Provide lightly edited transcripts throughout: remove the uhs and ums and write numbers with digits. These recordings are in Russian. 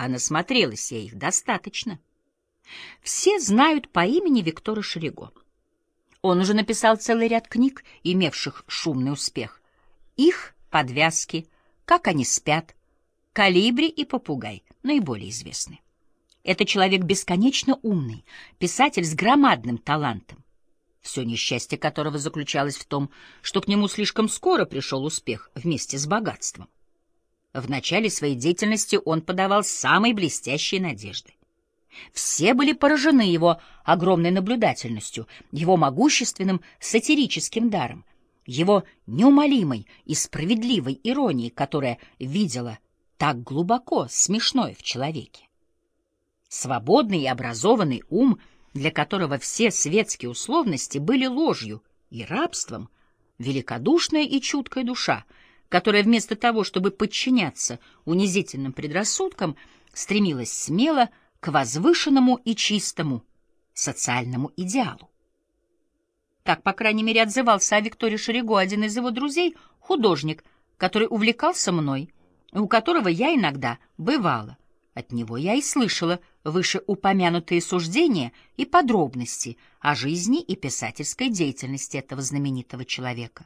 а насмотрелась я их достаточно. Все знают по имени Виктора Шириго. Он уже написал целый ряд книг, имевших шумный успех. Их подвязки, как они спят, «Колибри» и «Попугай» наиболее известны. Это человек бесконечно умный, писатель с громадным талантом, все несчастье которого заключалось в том, что к нему слишком скоро пришел успех вместе с богатством. В начале своей деятельности он подавал самые блестящие надежды. Все были поражены его огромной наблюдательностью, его могущественным сатирическим даром, его неумолимой и справедливой иронией, которая видела так глубоко смешное в человеке. Свободный и образованный ум, для которого все светские условности были ложью и рабством, великодушная и чуткая душа, которая вместо того, чтобы подчиняться унизительным предрассудкам, стремилась смело к возвышенному и чистому социальному идеалу. Так, по крайней мере, отзывался о Викторе Шириго один из его друзей, художник, который увлекался мной, и у которого я иногда бывала. От него я и слышала вышеупомянутые суждения и подробности о жизни и писательской деятельности этого знаменитого человека.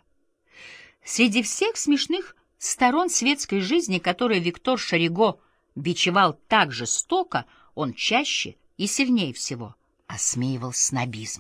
Среди всех смешных сторон светской жизни, которые Виктор Шириго бичевал так жестоко, он чаще и сильнее всего осмеивал снобизм.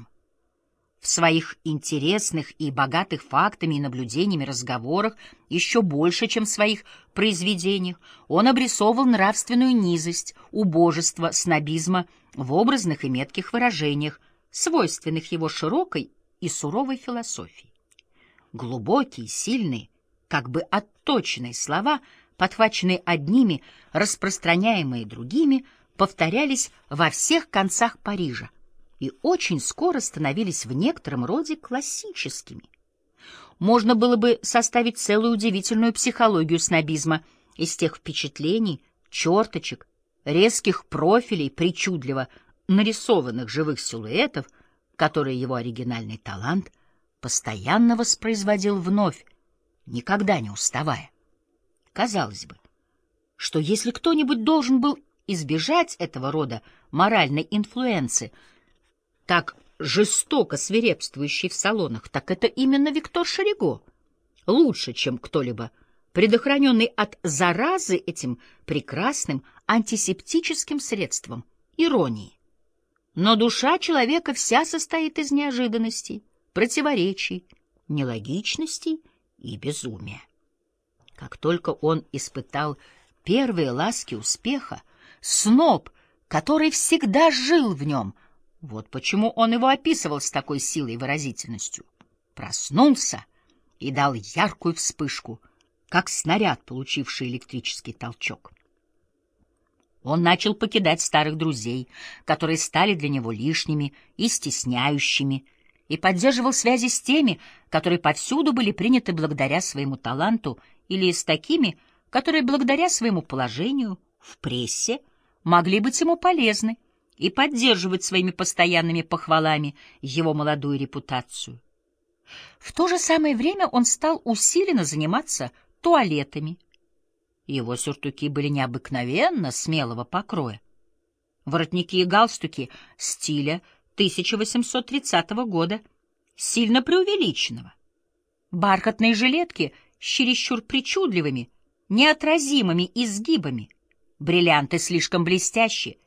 В своих интересных и богатых фактами и наблюдениями разговорах, еще больше, чем в своих произведениях, он обрисовывал нравственную низость, убожество снобизма в образных и метких выражениях, свойственных его широкой и суровой философии. Глубокие, сильные, как бы отточенные слова, подхваченные одними, распространяемые другими, повторялись во всех концах Парижа и очень скоро становились в некотором роде классическими. Можно было бы составить целую удивительную психологию снобизма из тех впечатлений, черточек, резких профилей, причудливо нарисованных живых силуэтов, которые его оригинальный талант постоянно воспроизводил вновь, никогда не уставая. Казалось бы, что если кто-нибудь должен был избежать этого рода моральной инфлюенции, так жестоко свирепствующий в салонах, так это именно Виктор Шириго, лучше, чем кто-либо, предохраненный от заразы этим прекрасным антисептическим средством — иронии. Но душа человека вся состоит из неожиданностей, противоречий, нелогичностей и безумия. Как только он испытал первые ласки успеха, сноб, который всегда жил в нем, вот почему он его описывал с такой силой и выразительностью, проснулся и дал яркую вспышку, как снаряд, получивший электрический толчок. Он начал покидать старых друзей, которые стали для него лишними и стесняющими, и поддерживал связи с теми, которые повсюду были приняты благодаря своему таланту, или с такими, которые благодаря своему положению в прессе могли быть ему полезны и поддерживать своими постоянными похвалами его молодую репутацию. В то же самое время он стал усиленно заниматься туалетами. Его сюртуки были необыкновенно смелого покроя. Воротники и галстуки стиля 1830 года, сильно преувеличенного. Бархатные жилетки с чересчур причудливыми, неотразимыми изгибами, бриллианты слишком блестящие,